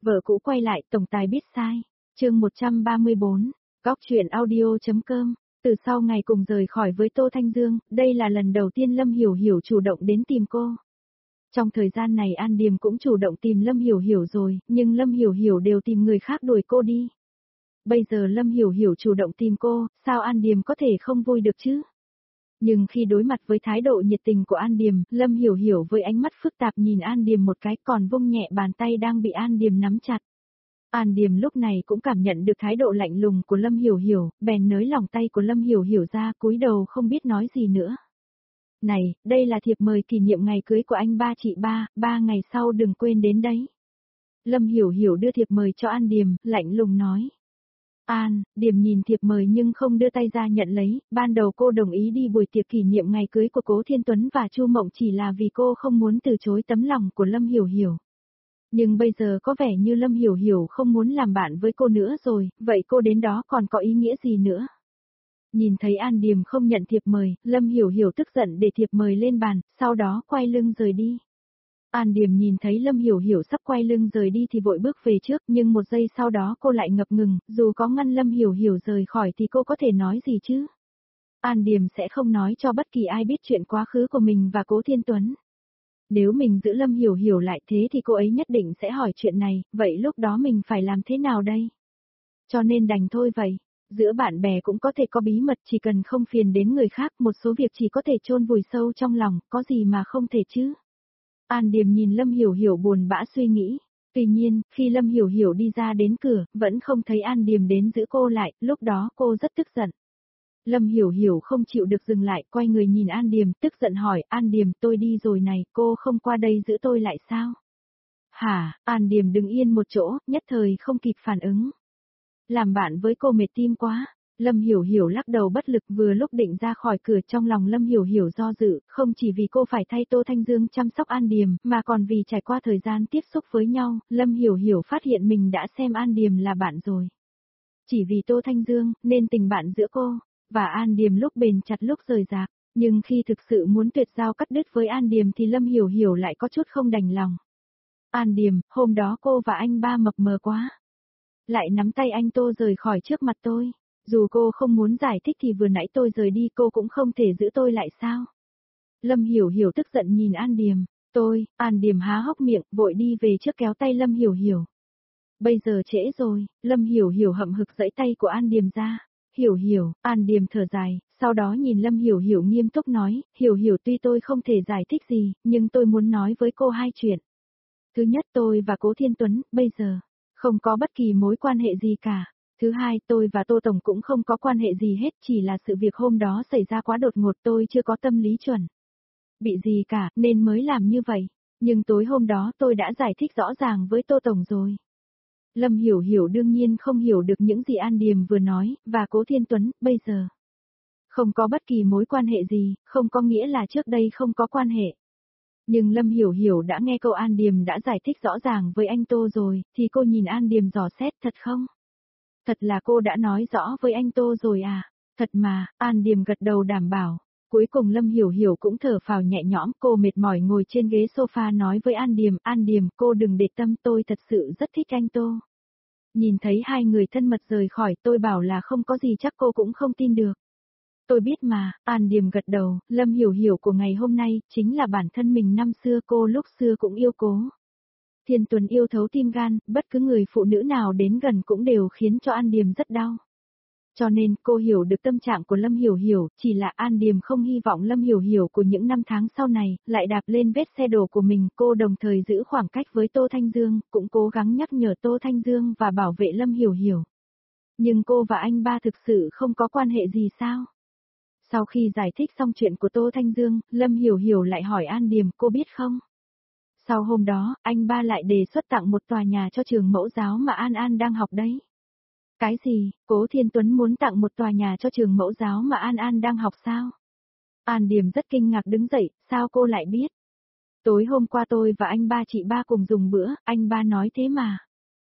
Vợ cũ quay lại, tổng tài biết sai. Chương 134, Góc truyện audio.com. Từ sau ngày cùng rời khỏi với Tô Thanh Dương, đây là lần đầu tiên Lâm Hiểu Hiểu chủ động đến tìm cô. Trong thời gian này An Điềm cũng chủ động tìm Lâm Hiểu Hiểu rồi, nhưng Lâm Hiểu Hiểu đều tìm người khác đuổi cô đi. Bây giờ Lâm Hiểu Hiểu chủ động tìm cô, sao An Điềm có thể không vui được chứ? Nhưng khi đối mặt với thái độ nhiệt tình của An Điềm, Lâm Hiểu Hiểu với ánh mắt phức tạp nhìn An Điềm một cái, còn vung nhẹ bàn tay đang bị An Điềm nắm chặt. An Điềm lúc này cũng cảm nhận được thái độ lạnh lùng của Lâm Hiểu Hiểu, bèn nới lỏng tay của Lâm Hiểu Hiểu ra, cúi đầu không biết nói gì nữa. Này, đây là thiệp mời kỷ niệm ngày cưới của anh ba chị ba, 3 ngày sau đừng quên đến đấy. Lâm Hiểu Hiểu đưa thiệp mời cho An Điềm, lạnh lùng nói. An Điềm nhìn thiệp mời nhưng không đưa tay ra nhận lấy, ban đầu cô đồng ý đi buổi tiệc kỷ niệm ngày cưới của Cố Thiên Tuấn và Chu Mộng chỉ là vì cô không muốn từ chối tấm lòng của Lâm Hiểu Hiểu. Nhưng bây giờ có vẻ như Lâm Hiểu Hiểu không muốn làm bạn với cô nữa rồi, vậy cô đến đó còn có ý nghĩa gì nữa? Nhìn thấy An Điềm không nhận thiệp mời, Lâm Hiểu Hiểu tức giận để thiệp mời lên bàn, sau đó quay lưng rời đi. An Điềm nhìn thấy Lâm Hiểu Hiểu sắp quay lưng rời đi thì vội bước về trước, nhưng một giây sau đó cô lại ngập ngừng, dù có ngăn Lâm Hiểu Hiểu rời khỏi thì cô có thể nói gì chứ? An Điềm sẽ không nói cho bất kỳ ai biết chuyện quá khứ của mình và Cố Thiên Tuấn. Nếu mình giữ Lâm Hiểu Hiểu lại thế thì cô ấy nhất định sẽ hỏi chuyện này, vậy lúc đó mình phải làm thế nào đây? Cho nên đành thôi vậy. Giữa bạn bè cũng có thể có bí mật, chỉ cần không phiền đến người khác, một số việc chỉ có thể chôn vùi sâu trong lòng, có gì mà không thể chứ. An Điềm nhìn Lâm Hiểu Hiểu buồn bã suy nghĩ. Tuy nhiên, khi Lâm Hiểu Hiểu đi ra đến cửa, vẫn không thấy An Điềm đến giữ cô lại, lúc đó cô rất tức giận. Lâm Hiểu Hiểu không chịu được dừng lại, quay người nhìn An Điềm, tức giận hỏi, An Điềm tôi đi rồi này, cô không qua đây giữ tôi lại sao? Hả? An Điềm đứng yên một chỗ, nhất thời không kịp phản ứng. Làm bạn với cô mệt tim quá. Lâm Hiểu Hiểu lắc đầu bất lực, vừa lúc định ra khỏi cửa, trong lòng Lâm Hiểu Hiểu do dự, không chỉ vì cô phải thay Tô Thanh Dương chăm sóc An Điềm, mà còn vì trải qua thời gian tiếp xúc với nhau, Lâm Hiểu Hiểu phát hiện mình đã xem An Điềm là bạn rồi. Chỉ vì Tô Thanh Dương, nên tình bạn giữa cô và An Điềm lúc bền chặt lúc rời rạc, nhưng khi thực sự muốn tuyệt giao cắt đứt với An Điềm thì Lâm Hiểu Hiểu lại có chút không đành lòng. An Điềm, hôm đó cô và anh ba mập mờ quá. Lại nắm tay anh Tô rời khỏi trước mặt tôi. Dù cô không muốn giải thích thì vừa nãy tôi rời đi cô cũng không thể giữ tôi lại sao? Lâm Hiểu Hiểu tức giận nhìn An Điềm. An Điềm há hốc miệng, vội đi về trước kéo tay Lâm Hiểu Hiểu. Bây giờ trễ rồi, Lâm Hiểu Hiểu hậm hực giãy tay của An Điềm ra. Hiểu Hiểu, An Điềm thở dài, sau đó nhìn Lâm Hiểu Hiểu nghiêm túc nói, Hiểu Hiểu tuy tôi không thể giải thích gì, nhưng tôi muốn nói với cô 2 chuyện. Thứ nhất, tôi và Cố Thiên Tuấn, bây giờ, không có bất kỳ mối quan hệ gì cả. Thứ hai, tôi và Tô Tổng cũng không có quan hệ gì hết, chỉ là sự việc hôm đó xảy ra quá đột ngột, tôi chưa có tâm lý chuẩn bị gì cả, nên mới làm như vậy. Nhưng tối hôm đó tôi đã giải thích rõ ràng với Tô Tổng rồi. Lâm Hiểu Hiểu đương nhiên không hiểu được những gì An Điềm vừa nói, và Cố Thiên Tuấn, bây giờ không có bất kỳ mối quan hệ gì, không có nghĩa là trước đây không có quan hệ. Nhưng Lâm Hiểu Hiểu đã nghe câu An Điềm đã giải thích rõ ràng với anh Tô rồi, thì cô nhìn An Điềm dò xét, thật không? Thật là cô đã nói rõ với anh Tô rồi à? Thật mà, An Điềm gật đầu đảm bảo. Cuối cùng Lâm Hiểu Hiểu cũng thở phào nhẹ nhõm, cô mệt mỏi ngồi trên ghế sofa nói với An Điềm, cô đừng để tâm, tôi thật sự rất thích anh Tô. Nhìn thấy hai người thân mật rời khỏi, tôi bảo là không có gì chắc cô cũng không tin được. Tôi biết mà, An Điềm gật đầu, Lâm Hiểu Hiểu của ngày hôm nay, chính là bản thân mình năm xưa, cô lúc xưa cũng yêu Cố Thiên Tuấn yêu thấu tim gan, bất cứ người phụ nữ nào đến gần cũng đều khiến cho An Điềm rất đau. Cho nên cô hiểu được tâm trạng của Lâm Hiểu Hiểu, chỉ là An Điềm không hy vọng Lâm Hiểu Hiểu của những năm tháng sau này, lại đạp lên vết xe đổ của mình, cô đồng thời giữ khoảng cách với Tô Thanh Dương, cũng cố gắng nhắc nhở Tô Thanh Dương và bảo vệ Lâm Hiểu Hiểu. Nhưng cô và anh ba thực sự không có quan hệ gì sao? Sau khi giải thích xong chuyện của Tô Thanh Dương, Lâm Hiểu Hiểu lại hỏi An Điềm, cô biết không? Sau hôm đó, anh ba lại đề xuất tặng một tòa nhà cho trường mẫu giáo mà An An đang học đấy. Cái gì, Cố Thiên Tuấn muốn tặng một tòa nhà cho trường mẫu giáo mà An An đang học sao? An Điềm rất kinh ngạc đứng dậy, sao cô lại biết? Tối hôm qua tôi và anh ba chị ba cùng dùng bữa, anh ba nói thế mà.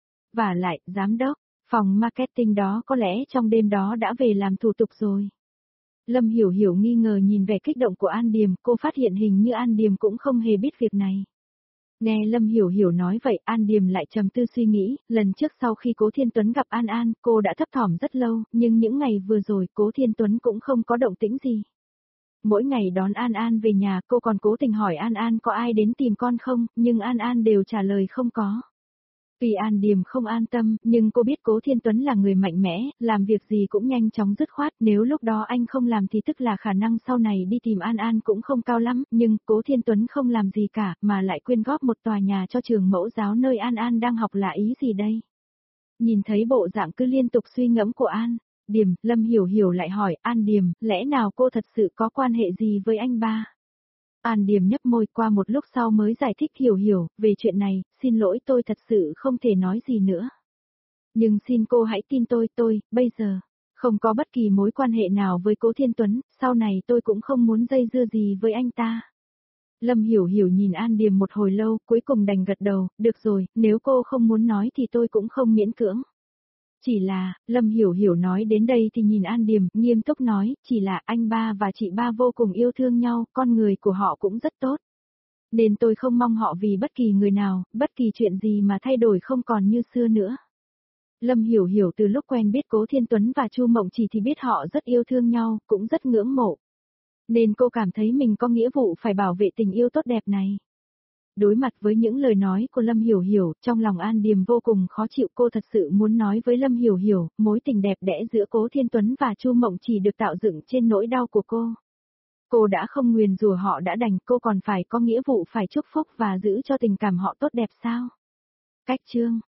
Vả lại, giám đốc, phòng marketing đó có lẽ trong đêm đó đã về làm thủ tục rồi. Lâm Hiểu Hiểu nghi ngờ nhìn vẻ kích động của An Điềm, cô phát hiện hình như An Điềm cũng không hề biết việc này. Nghe Lâm Hiểu Hiểu nói vậy, An Điềm lại trầm tư suy nghĩ, lần trước sau khi Cố Thiên Tuấn gặp An An, cô đã thấp thỏm rất lâu, nhưng những ngày vừa rồi Cố Thiên Tuấn cũng không có động tĩnh gì. Mỗi ngày đón An An về nhà, cô còn cố tình hỏi An An có ai đến tìm con không, nhưng An An đều trả lời không có. Tuy An Điềm không an tâm, nhưng cô biết Cố Thiên Tuấn là người mạnh mẽ, làm việc gì cũng nhanh chóng dứt khoát, nếu lúc đó anh không làm thì tức là khả năng sau này đi tìm An An cũng không cao lắm, nhưng Cố Thiên Tuấn không làm gì cả, mà lại quyên góp một tòa nhà cho trường mẫu giáo nơi An An đang học là ý gì đây? Nhìn thấy bộ dạng cứ liên tục suy ngẫm của An Điềm, Lâm Hiểu Hiểu lại hỏi, An Điềm, lẽ nào cô thật sự có quan hệ gì với anh ba? An Điềm nhấp môi, qua một lúc sau mới giải thích, Hiểu Hiểu, về chuyện này, xin lỗi, tôi thật sự không thể nói gì nữa. Nhưng xin cô hãy tin tôi, bây giờ, không có bất kỳ mối quan hệ nào với Cố Thiên Tuấn, sau này tôi cũng không muốn dây dưa gì với anh ta. Lâm Hiểu Hiểu nhìn An Điềm một hồi lâu, cuối cùng đành gật đầu, được rồi, nếu cô không muốn nói thì tôi cũng không miễn cưỡng. Chỉ là, Lâm Hiểu Hiểu nói đến đây thì nhìn An Điềm, nghiêm túc nói, chỉ là anh ba và chị ba vô cùng yêu thương nhau, con người của họ cũng rất tốt. Nên tôi không mong họ vì bất kỳ người nào, bất kỳ chuyện gì mà thay đổi không còn như xưa nữa. Lâm Hiểu Hiểu từ lúc quen biết Cố Thiên Tuấn và Chu Mộng Chỉ thì biết họ rất yêu thương nhau, cũng rất ngưỡng mộ. Nên cô cảm thấy mình có nghĩa vụ phải bảo vệ tình yêu tốt đẹp này. Đối mặt với những lời nói của Lâm Hiểu Hiểu, trong lòng An Điềm vô cùng khó chịu, cô thật sự muốn nói với Lâm Hiểu Hiểu, mối tình đẹp đẽ giữa Cố Thiên Tuấn và Chu Mộng Chỉ được tạo dựng trên nỗi đau của cô. Cô đã không nguyền rủa họ đã đành, cô còn phải có nghĩa vụ phải chúc phúc và giữ cho tình cảm họ tốt đẹp sao? Cách chương